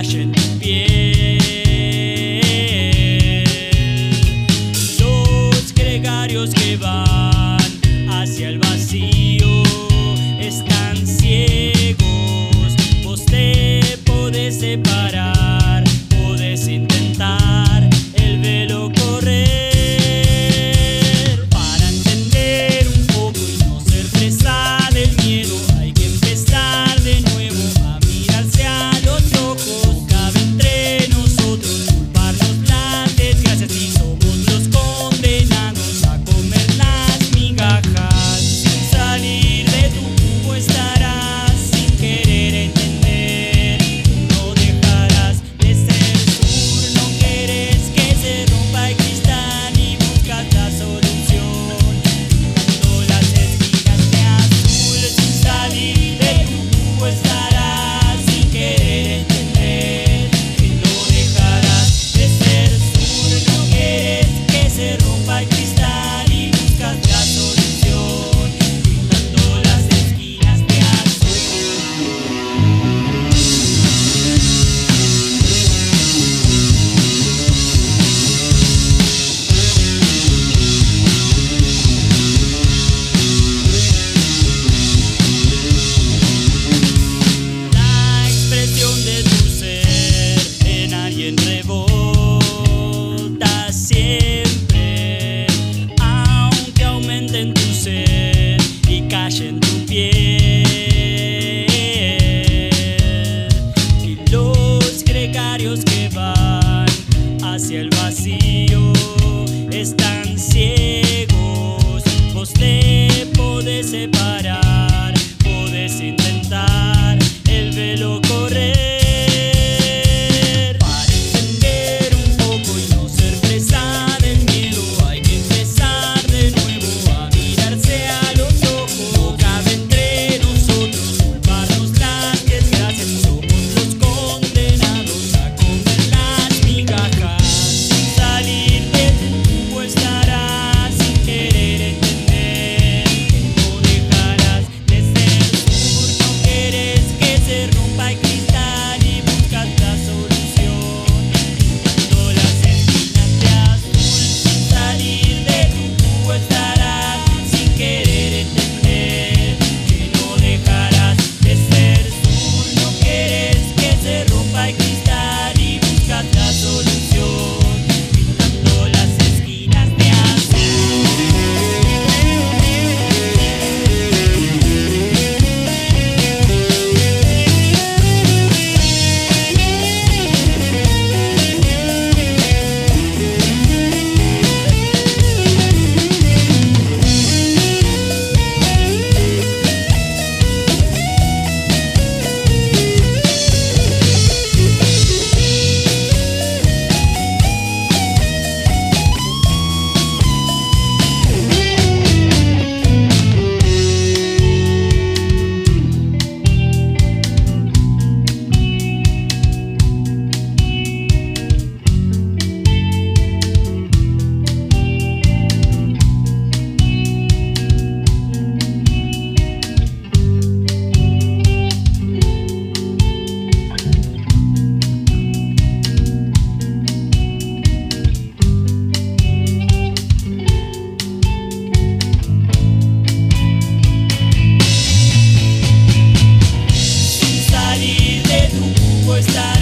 calle en tu piel. Los gregarios que van hacia el vacío están ciegos. Vos te podés separar, podés intentar el velo correr. Para entender un poco y no ser presa del miedo, hay que empezar de nuevo a mirarse a los ojos. Cabe entre nosotros culparnos las desgracias y somos los condenados a comer las migajas. Sin salir de tu cubo estarás, sin querer entender que no dejarás de ser sur. No querés que se rompa el cristal y buscas la solución pintando las esquinas de azul. Sin salir de tu cubo estarás, sin querer entender que no dejarás de ser sur. No querés que se rompa el cristal y buscas la solución pintando las esquinas de azul. La expresión de tu ser en alguien rebota siempre, aunque aumente en tu sed y calle en tu piel. Y los gregarios que van hacia el vacío están ciegos. Vos te podés separar, podés intentar el velo correr. Para entender un poco y no ser presa del miedo, hay que empezar de nuevo a mirarse a los ojos. No cabe entre nosotros culparnos las desgracias y somos los condenados a comer las migajas. Sin salir de tu cubo estarás, sin querer entender que no dejarás de ser sur. No querés que se rompa el cristal y buscas la solución pintando las esquinas de azul. Sin salir de tu cubo estarás, sin querer entender que no dejarás de ser sur. No querés que se rompa el cristal y buscas la solución pintando las esquinas de azul. Sin salir de tu cubo estarás.